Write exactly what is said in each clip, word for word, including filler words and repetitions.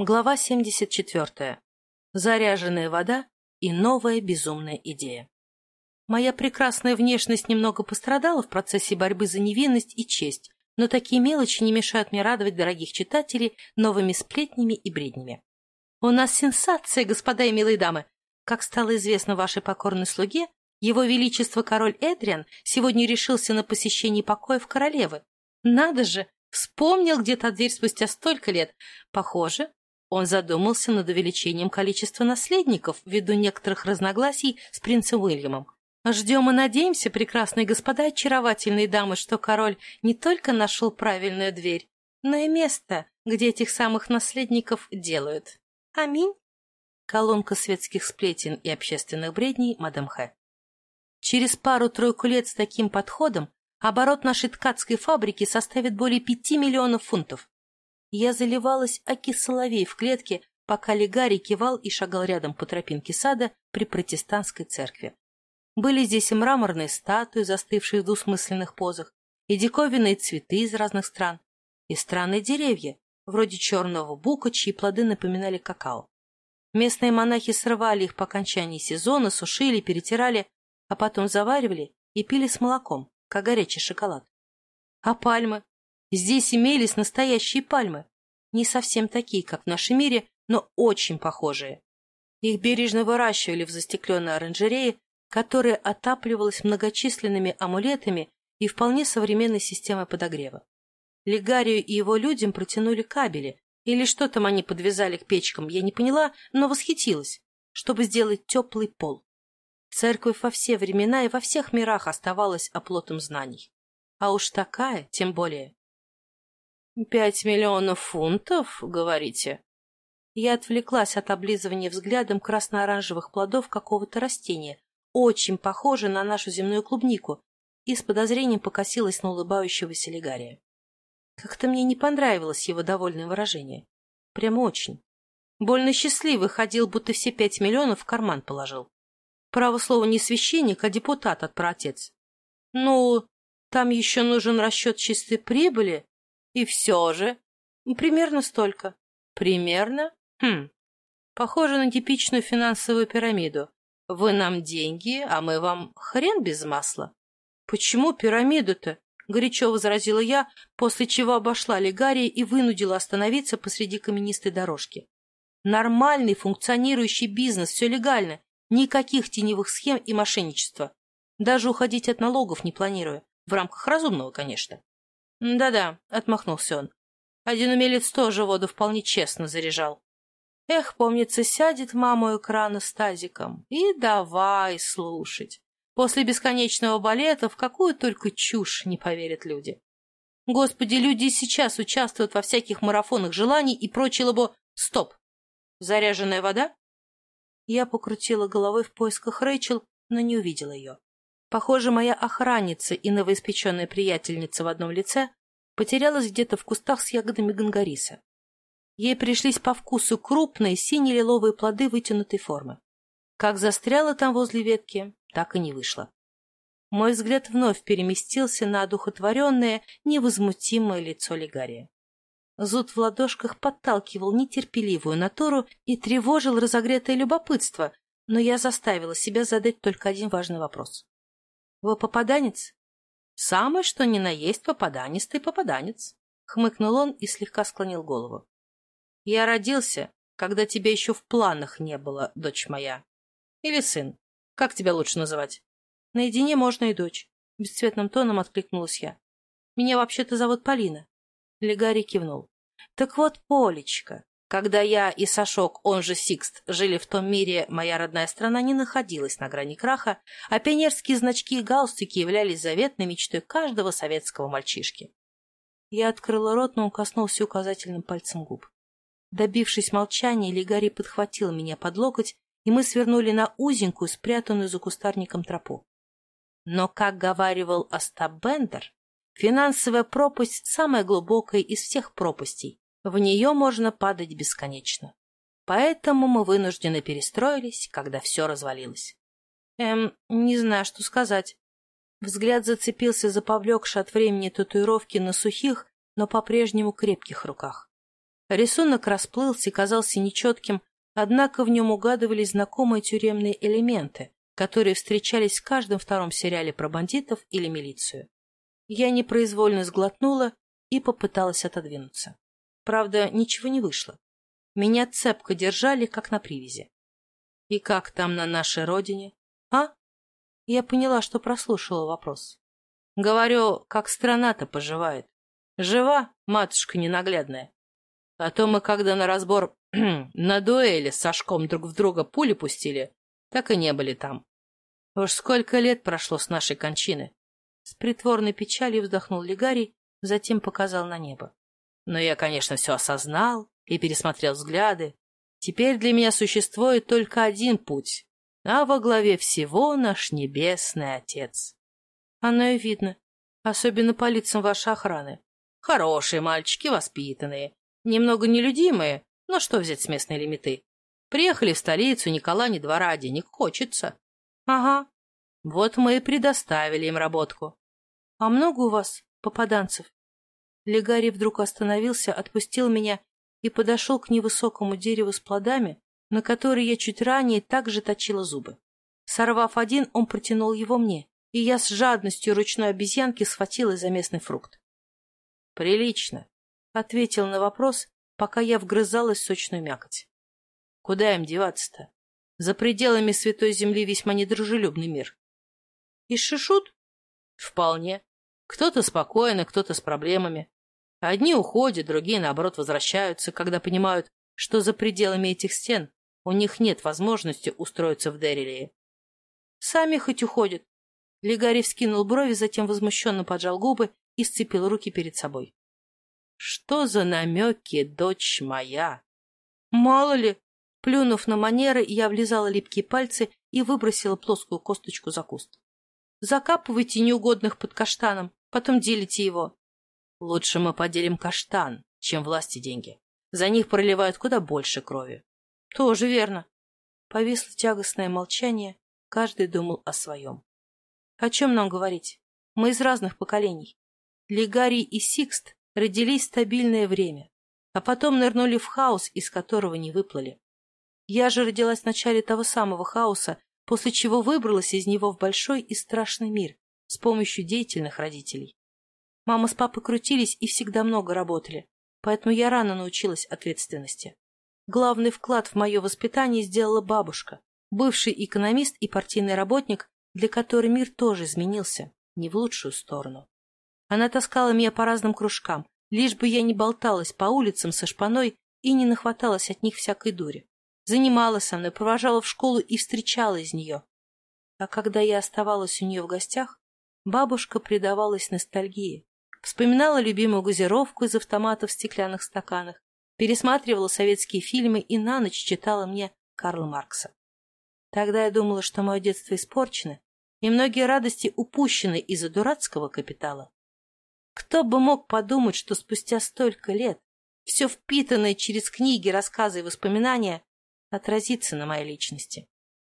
Глава семьдесят четвёртая. Заряженная вода и новая безумная идея. Моя прекрасная внешность немного пострадала в процессе борьбы за невинность и честь, но такие мелочи не мешают мне радовать дорогих читателей новыми сплетнями и бреднями. У нас сенсация, господа и милые дамы! Как стало известно вашей покорной слуге, его величество король Эдриан сегодня решился на посещение покоев королевы. Надо же! Вспомнил где-то дверь спустя столько лет. Похоже, он задумался над увеличением количества наследников ввиду некоторых разногласий с принцем Уильямом. Ждем и надеемся, прекрасные господа, очаровательные дамы, что король не только нашел правильную дверь, но и место, где этих самых наследников делают. Аминь. Колонка светских сплетен и общественных бредней мадам Х. Через пару-тройку лет с таким подходом оборот нашей ткацкой фабрики составит более пяти миллионов фунтов. Я заливалась аки соловей в клетке, пока Легарий кивал и шагал рядом по тропинке сада при протестантской церкви. Были здесь и мраморные статуи, застывшие в двусмысленных позах, и диковинные цветы из разных стран, и странные деревья, вроде черного бука, чьи плоды напоминали какао. Местные монахи срывали их по окончании сезона, сушили, перетирали, а потом заваривали и пили с молоком, как горячий шоколад. А пальмы? Здесь имелись настоящие пальмы. Не совсем такие, как в нашем мире, но очень похожие. Их бережно выращивали в застекленной оранжерее, которая отапливалась многочисленными амулетами и вполне современной системой подогрева. Легарию и его людям протянули кабели, или что там они подвязали к печкам, я не поняла, но восхитилась, чтобы сделать теплый пол. Церковь во все времена и во всех мирах оставалась оплотом знаний. А уж такая, тем более. «Пять миллионов фунтов, говорите?» Я отвлеклась от облизывания взглядом красно-оранжевых плодов какого-то растения, очень похоже на нашу земную клубнику, и с подозрением покосилась на улыбающегося Легария. Как-то мне не понравилось его довольное выражение. Прямо очень. Больно счастливый ходил, будто все пять миллионов в карман положил. Право слово, не священник, а депутат от праотец. Ну, там еще нужен расчет чистой прибыли, и все же. Примерно столько. Примерно? Хм. Похоже на типичную финансовую пирамиду. Вы нам деньги, а мы вам хрен без масла. Почему пирамиду-то? Горячо возразила я, после чего обошла Легария и вынудила остановиться посреди каменистой дорожки. Нормальный функционирующий бизнес, все легально, никаких теневых схем и мошенничества. Даже уходить от налогов не планирую, в рамках разумного, конечно. Да-да, отмахнулся он. Один умелец тоже воду вполне честно заряжал. Эх, помнится, сядет мама у экрана с тазиком и давай слушать. После бесконечного балета в какую только чушь не поверят люди. Господи, люди сейчас участвуют во всяких марафонах желаний и прочее лабо... Стоп! Заряженная вода? Я покрутила головой в поисках Рэйчел, но не увидела ее. Похоже, моя охранница и новоиспеченная приятельница в одном лице потерялась где-то в кустах с ягодами гангариса. Ей пришлись по вкусу крупные сине-лиловые плоды вытянутой формы. Как застряла там возле ветки, так и не вышла. Мой взгляд вновь переместился на одухотворенное, невозмутимое лицо Легария. Зуд в ладошках подталкивал нетерпеливую натуру и тревожил разогретое любопытство, но я заставила себя задать только один важный вопрос. «Вы попаданец?» «Самый, что ни на есть попаданистый попаданец», — хмыкнул он и слегка склонил голову. «Я родился, когда тебя еще в планах не было, дочь моя. Или сын. Как тебя лучше называть?» «Наедине можно и дочь», — бесцветным тоном откликнулась я. «Меня вообще-то зовут Полина». Легарий кивнул. «Так вот, Полечка, когда я и Сашок, он же Сикст, жили в том мире, моя родная страна не находилась на грани краха, а пионерские значки и галстуки являлись заветной мечтой каждого советского мальчишки». Я открыла рот, но он коснулся указательным пальцем губ. Добившись молчания, Легарий подхватил меня под локоть, и мы свернули на узенькую, спрятанную за кустарником тропу. Но, как говаривал Остап Бендер, финансовая пропасть самая глубокая из всех пропастей. В нее можно падать бесконечно. Поэтому мы вынуждены перестроились, когда все развалилось. Эм, не знаю, что сказать. Взгляд зацепился за повлекшие от времени татуировки на сухих, но по-прежнему крепких руках. Рисунок расплылся и казался нечетким, однако в нем угадывались знакомые тюремные элементы, которые встречались в каждом втором сериале про бандитов или милицию. Я непроизвольно сглотнула и попыталась отодвинуться. Правда, ничего не вышло. Меня цепко держали, как на привязи. «И как там на нашей родине?» «А?» Я поняла, что прослушала вопрос. «Говорю, как страна-то поживает. Жива, матушка ненаглядная. А то мы, когда на разбор на дуэли с Сашком друг в друга пули пустили, так и не были там. Уж сколько лет прошло с нашей кончины». С притворной печалью вздохнул Лигарий, затем показал на небо. «Но я, конечно, все осознал и пересмотрел взгляды. Теперь для меня существует только один путь, а во главе всего наш небесный Отец». «Оно и видно, особенно по лицам вашей охраны. Хорошие мальчики, воспитанные, немного нелюдимые, но что взять с местной лимиты? Приехали в столицу, ни кола, ни двора, денег хочется». «Ага, вот мы и предоставили им работку». «А много у вас попаданцев?» Лигарий вдруг остановился, отпустил меня и подошел к невысокому дереву с плодами, на которые я чуть ранее также точила зубы. Сорвав один, он протянул его мне, и я с жадностью ручной обезьянки схватила за местный фрукт. «Прилично», — ответил на вопрос, пока я вгрызалась в сочную мякоть. «Куда им деваться-то? За пределами Святой Земли весьма недружелюбный мир». «И шишут?» «Вполне. Кто-то спокойно, кто-то с проблемами. Одни уходят, другие, наоборот, возвращаются, когда понимают, что за пределами этих стен у них нет возможности устроиться в Деррилии». «Сами хоть уходят». Лигарий вскинул брови, затем возмущенно поджал губы и сцепил руки перед собой. «Что за намеки, дочь моя?» «Мало ли». Плюнув на манеры, я влезала липкие пальцы и выбросила плоскую косточку за куст. «Закапывайте неугодных под каштаном, потом делите его». «Лучше мы поделим каштан, чем власть и деньги. За них проливают куда больше крови». «Тоже верно». Повисло тягостное молчание, каждый думал о своем. «О чем нам говорить? Мы из разных поколений. Лигарий и Сикст родились в стабильное время, а потом нырнули в хаос, из которого не выплыли. Я же родилась в начале того самого хаоса, после чего выбралась из него в большой и страшный мир с помощью деятельных родителей. Мама с папой крутились и всегда много работали, поэтому я рано научилась ответственности. Главный вклад в мое воспитание сделала бабушка, бывший экономист и партийный работник, для которой мир тоже изменился, не в лучшую сторону. Она таскала меня по разным кружкам, лишь бы я не болталась по улицам со шпаной и не нахваталась от них всякой дури. Занималась со мной, провожала в школу и встречала из нее. А когда я оставалась у нее в гостях, бабушка предавалась ностальгии, вспоминала любимую газировку из автоматов в стеклянных стаканах, пересматривала советские фильмы и на ночь читала мне Карла Маркса. Тогда я думала, что мое детство испорчено, и многие радости упущены из-за дурацкого капитала. Кто бы мог подумать, что спустя столько лет все впитанное через книги, рассказы и воспоминания отразится на моей личности.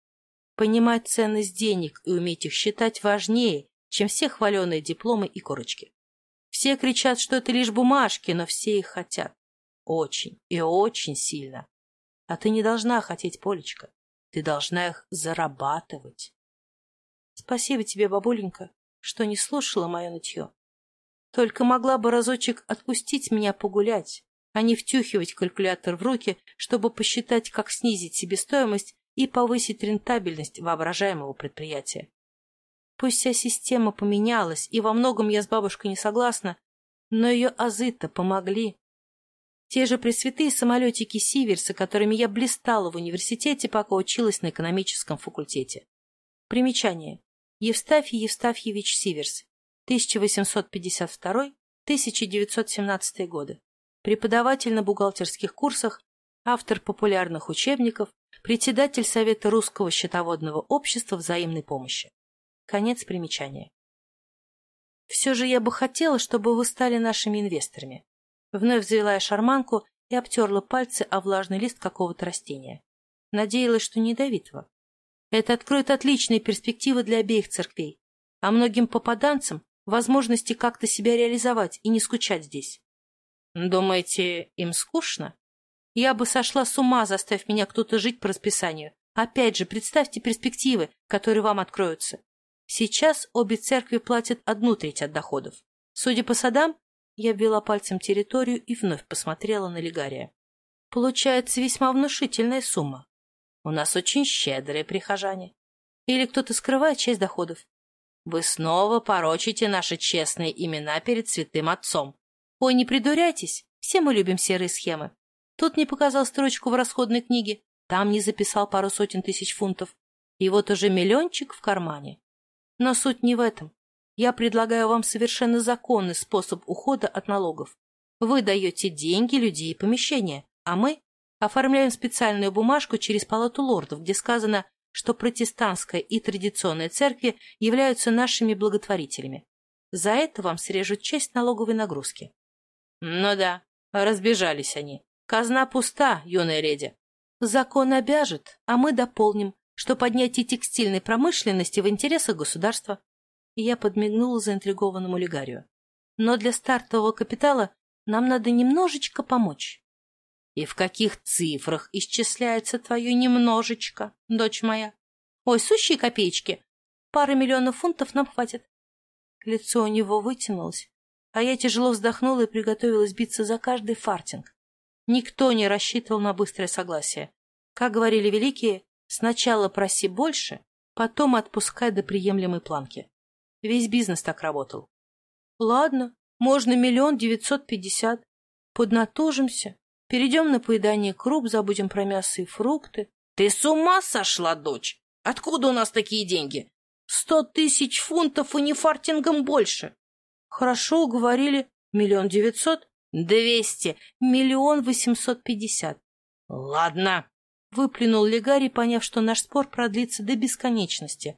Понимать ценность денег и уметь их считать важнее, чем все хваленые дипломы и корочки. Все кричат, что это лишь бумажки, но все их хотят. Очень и очень сильно. А ты не должна хотеть, Полечка. Ты должна их зарабатывать. Спасибо тебе, бабуленька, что не слушала мое нытье. Только могла бы разочек отпустить меня погулять, а не втюхивать калькулятор в руки, чтобы посчитать, как снизить себестоимость и повысить рентабельность воображаемого предприятия. Пусть вся система поменялась, и во многом я с бабушкой не согласна, но ее азы-то помогли. Те же пресвятые самолетики Сиверса, которыми я блистала в университете, пока училась на экономическом факультете. Примечание. Евстафий Евстафьевич Сиверс, тысяча восемьсот пятьдесят второй — тысяча девятьсот семнадцатый годы. Преподаватель на бухгалтерских курсах, автор популярных учебников, председатель Совета Русского счетоводного общества взаимной помощи. Конец примечания. Все же я бы хотела, чтобы вы стали нашими инвесторами. Вновь взвела я шарманку и обтерла пальцы о влажный лист какого-то растения. Надеялась, что не ядовитого. Это откроет отличные перспективы для обеих церквей, а многим попаданцам возможности как-то себя реализовать и не скучать здесь. Думаете, им скучно? Я бы сошла с ума, заставь меня кто-то жить по расписанию. Опять же, представьте перспективы, которые вам откроются. Сейчас обе церкви платят одну треть от доходов. Судя по садам, я ввела пальцем территорию и вновь посмотрела на Легария. Получается весьма внушительная сумма. У нас очень щедрые прихожане. Или кто-то скрывает часть доходов. Вы снова порочите наши честные имена перед святым отцом. Ой, не придуряйтесь, все мы любим серые схемы. Тут не показал строчку в расходной книге, там не записал пару сотен тысяч фунтов. И вот уже миллиончик в кармане. Но суть не в этом. Я предлагаю вам совершенно законный способ ухода от налогов. Вы даете деньги, людей и помещения, а мы оформляем специальную бумажку через палату лордов, где сказано, что протестантская и традиционная церкви являются нашими благотворителями. За это вам срежут часть налоговой нагрузки. Ну да, разбежались они. Казна пуста, юная леди. Закон обяжет, а мы дополним, что поднятие текстильной промышленности в интересах государства. И я подмигнула заинтригованному Легарию. Но для стартового капитала нам надо немножечко помочь. И в каких цифрах исчисляется твое немножечко, дочь моя? Ой, сущие копеечки. Пары миллионов фунтов нам хватит. Лицо у него вытянулось, а я тяжело вздохнула и приготовилась биться за каждый фартинг. Никто не рассчитывал на быстрое согласие. Как говорили великие, сначала проси больше, потом отпускай до приемлемой планки. Весь бизнес так работал. Ладно, можно миллион девятьсот пятьдесят. Поднатужимся, перейдем на поедание круп, забудем про мясо и фрукты. Ты с ума сошла, дочь? Откуда у нас такие деньги? Сто тысяч фунтов и не фартингом больше. Хорошо, уговорили. Миллион девятьсот? Двести. Миллион восемьсот пятьдесят. Ладно. Выплюнул Легарий, поняв, что наш спор продлится до бесконечности.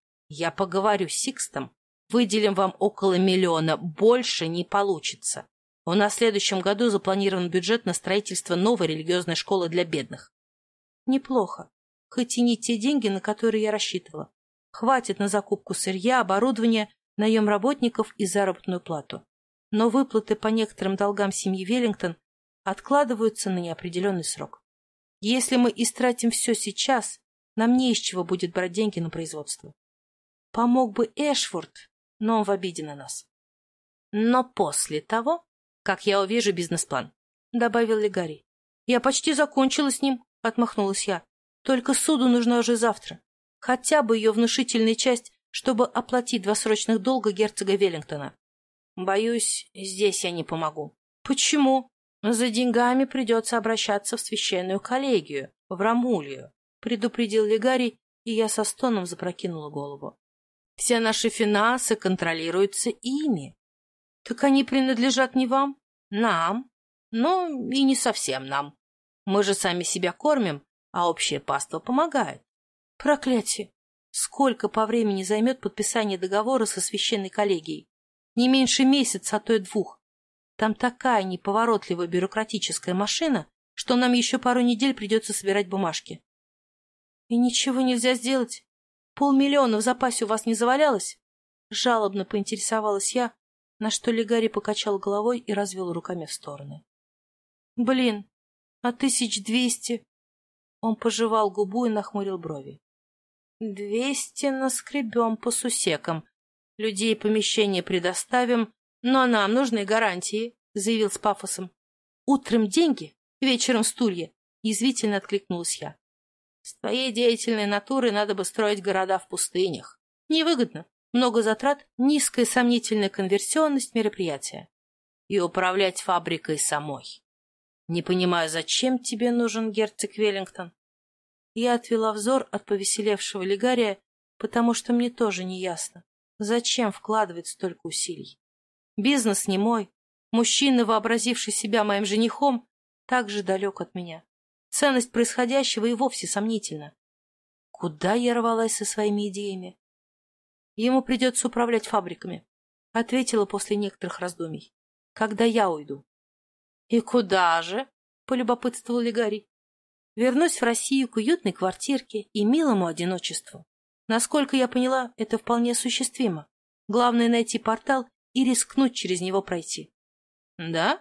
Я поговорю с Сикстом. Выделим вам около миллиона. Больше не получится. У нас в следующем году запланирован бюджет на строительство новой религиозной школы для бедных. Неплохо. Хоть и не те деньги, на которые я рассчитывала. Хватит на закупку сырья, оборудования, наем работников и заработную плату. Но выплаты по некоторым долгам семьи Веллингтон откладываются на неопределенный срок. Если мы истратим все сейчас, нам не из чего будет брать деньги на производство. Помог бы Эшфорд, но он в обиде на нас. Но после того, как я увижу бизнес-план, — добавил Легарий. Я почти закончила с ним, — отмахнулась я. Только суду нужна уже завтра. Хотя бы ее внушительная часть, чтобы оплатить два срочных долга герцога Веллингтона. Боюсь, здесь я не помогу. Почему? За деньгами придется обращаться в священную коллегию, в Ромулию, предупредил Легарий, и я со стоном запрокинула голову. Все наши финансы контролируются ими. Так они принадлежат не вам, нам, но и не совсем нам. Мы же сами себя кормим, а общее паство помогает. Проклятие! Сколько по времени займет подписание договора со священной коллегией? Не меньше месяца, а то и двух. Там такая неповоротливая бюрократическая машина, что нам еще пару недель придется собирать бумажки. И ничего нельзя сделать? Полмиллиона в запасе у вас не завалялось? Жалобно поинтересовалась я, на что Легарий покачал головой и развел руками в стороны. Блин, а тысяч двести? Он пожевал губу и нахмурил брови. Двести наскребем по сусекам. Людей и помещения предоставим, но нам нужны гарантии, заявил с пафосом. Утром деньги, вечером стулья, язвительно откликнулась я. С твоей деятельной натурой надо бы строить города в пустынях. Невыгодно, много затрат, низкая сомнительная конверсионность мероприятия. И управлять фабрикой самой. Не понимаю, зачем тебе нужен герцог Веллингтон? Я отвела взор от повеселевшего Легария, потому что мне тоже не ясно, зачем вкладывать столько усилий. Бизнес не мой, мужчина, вообразивший себя моим женихом, также далек от меня. Ценность происходящего и вовсе сомнительна. Куда я рвалась со своими идеями? Ему придется управлять фабриками, ответила после некоторых раздумий. Когда я уйду? И куда же? Полюбопытствовал Легарий. Вернусь в Россию к уютной квартирке и милому одиночеству. Насколько я поняла, это вполне осуществимо. Главное — найти портал и рискнуть через него пройти. Да?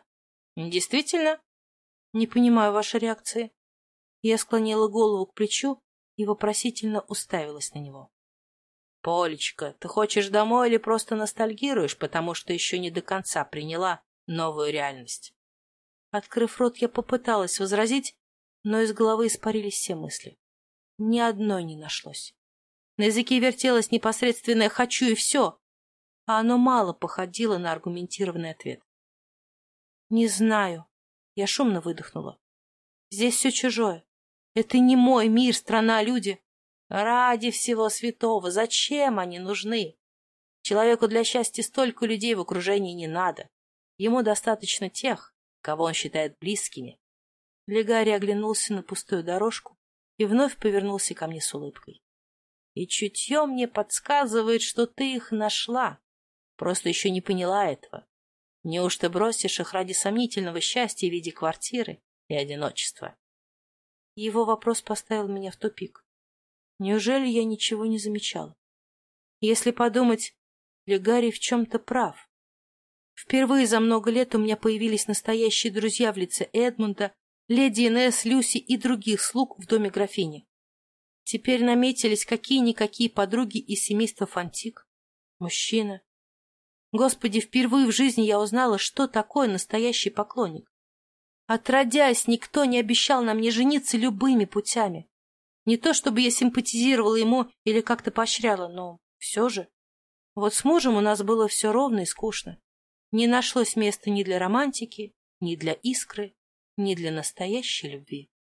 Действительно? Не понимаю вашей реакции. Я склонила голову к плечу и вопросительно уставилась на него. Полечка, ты хочешь домой или просто ностальгируешь, потому что еще не до конца приняла новую реальность? Открыв рот, я попыталась возразить, но из головы испарились все мысли. Ни одной не нашлось. На языке вертелось непосредственное «хочу» и все, а оно мало походило на аргументированный ответ. Не знаю. Я шумно выдохнула. Здесь все чужое. Это не мой мир, страна, люди. Ради всего святого, зачем они нужны? Человеку для счастья столько людей в окружении не надо. Ему достаточно тех, кого он считает близкими. Легарий оглянулся на пустую дорожку и вновь повернулся ко мне с улыбкой. И чутье мне подсказывает, что ты их нашла. Просто еще не поняла этого. Неужто бросишь их ради сомнительного счастья в виде квартиры и одиночества? Его вопрос поставил меня в тупик. Неужели я ничего не замечала? Если подумать, Легарий в чем-то прав. Впервые за много лет у меня появились настоящие друзья в лице Эдмунда, леди Инесс, Люси и других слуг в доме графини. Теперь наметились какие-никакие подруги из семейства Фонтик. Мужчина. Господи, впервые в жизни я узнала, что такое настоящий поклонник. Отродясь, никто не обещал нам не жениться любыми путями. Не то чтобы я симпатизировала ему или как-то поощряла, но все же. Вот с мужем у нас было все ровно и скучно. Не нашлось места ни для романтики, ни для искры, ни для настоящей любви.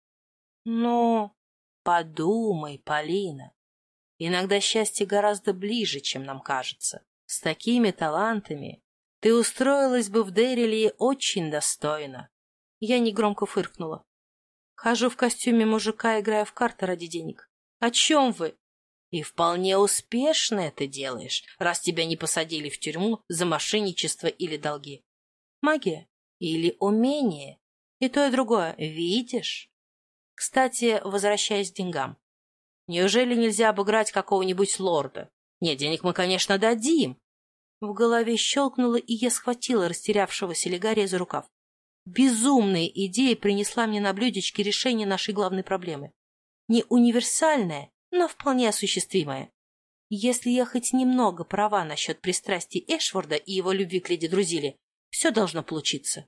Но подумай, Полина, иногда счастье гораздо ближе, чем нам кажется. С такими талантами ты устроилась бы в Дэрилии очень достойно. Я негромко фыркнула. Хожу в костюме мужика, играю в карты ради денег. О чем вы? И вполне успешно это делаешь, раз тебя не посадили в тюрьму за мошенничество или долги. Магия или умение? И то, и другое. Видишь? Кстати, возвращаясь к деньгам. Неужели нельзя обыграть какого-нибудь лорда? Нет, денег мы, конечно, дадим. В голове щелкнуло, и я схватила растерявшегося Легария за рукав. Безумная идея принесла мне на блюдечке решение нашей главной проблемы. Не универсальная, но вполне осуществимая. Если я хоть немного права насчет пристрастий Эшворда и его любви к леди Друзиле, все должно получиться.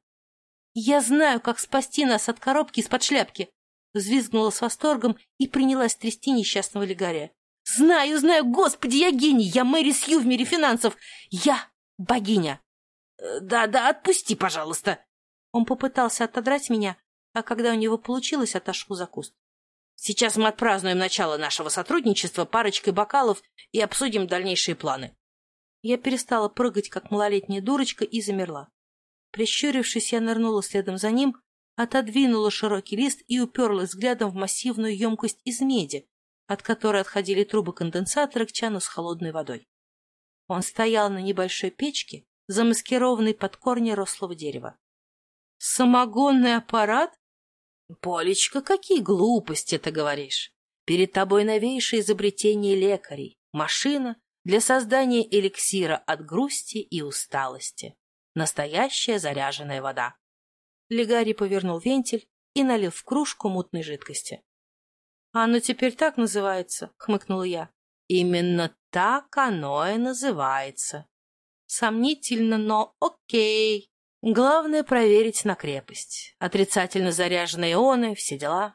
Я знаю, как спасти нас от коробки из-под шляпки. Взвизгнула с восторгом и принялась трясти несчастного Легария. Знаю, знаю, господи, я гений, я Мэри Сью в мире финансов. Я богиня. Да-да, отпусти, пожалуйста. Он попытался отодрать меня, а когда у него получилось, отошел за куст. Сейчас мы отпразднуем начало нашего сотрудничества парочкой бокалов и обсудим дальнейшие планы. Я перестала прыгать, как малолетняя дурочка, и замерла. Прищурившись, я нырнула следом за ним, отодвинула широкий лист и уперлась взглядом в массивную емкость из меди, от которой отходили трубы конденсатора к чану с холодной водой. Он стоял на небольшой печке, замаскированной под корни рослого дерева. «Самогонный аппарат? Полечка, какие глупости ты говоришь! Перед тобой новейшее изобретение лекарей, машина для создания эликсира от грусти и усталости, настоящая заряженная вода». Легарий повернул вентиль и налил в кружку мутной жидкости. «Оно теперь так называется», — хмыкнула я. «Именно так оно и называется. Сомнительно, но окей. Главное проверить на крепость. Отрицательно заряженные ионы, все дела».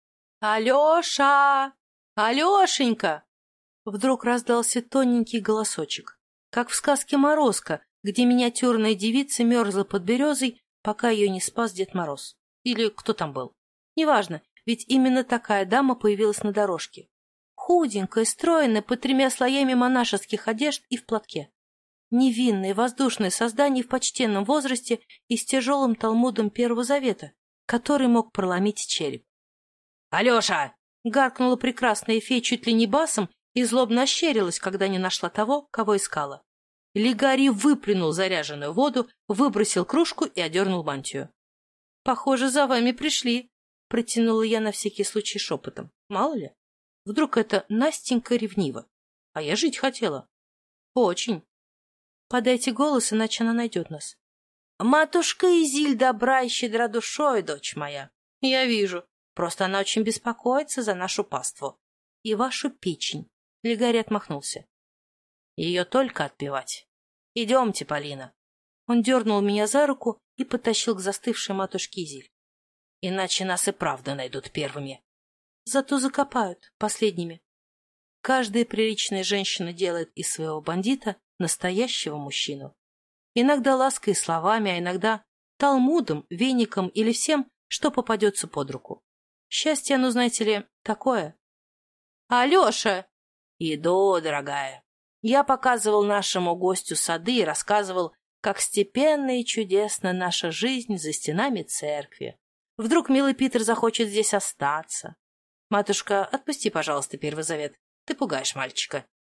«Алеша! Алешенька!» Вдруг раздался тоненький голосочек, как в сказке «Морозко», где миниатюрная девица мерзла под березой, пока ее не спас Дед Мороз. Или кто там был. Неважно, ведь именно такая дама появилась на дорожке. Худенькая, стройная, под тремя слоями монашеских одежд и в платке. Невинное, воздушное создание в почтенном возрасте и с тяжелым талмудом Первого Завета, который мог проломить череп. «Алеша!» — гаркнула прекрасная фея чуть ли не басом и злобно ощерилась, когда не нашла того, кого искала. Легарий выплюнул заряженную воду, выбросил кружку и одернул мантию. «Похоже, за вами пришли», — протянула я на всякий случай шепотом. «Мало ли, вдруг это Настенька ревнива, а я жить хотела. Очень. Подайте голос, иначе она найдет нас». Матушка Изиль добра и щедра душой, дочь моя. Я вижу. Просто она очень беспокоится за нашу паству. И вашу печень. Лигарий отмахнулся. Ее только отпевать. Идемте, Полина. Он дернул меня за руку и потащил к застывшей матушке Изиль. Иначе нас и правда найдут первыми. Зато закопают последними. Каждая приличная женщина делает из своего бандита настоящего мужчину. Иногда лаской и словами, а иногда талмудом, веником или всем, что попадется под руку. Счастье, оно, знаете ли, такое. Алеша! Иду, дорогая. Я показывал нашему гостю сады и рассказывал, как степенно и чудесна наша жизнь за стенами церкви. Вдруг милый Питер захочет здесь остаться. Матушка, отпусти, пожалуйста, Первый Завет. Ты пугаешь мальчика.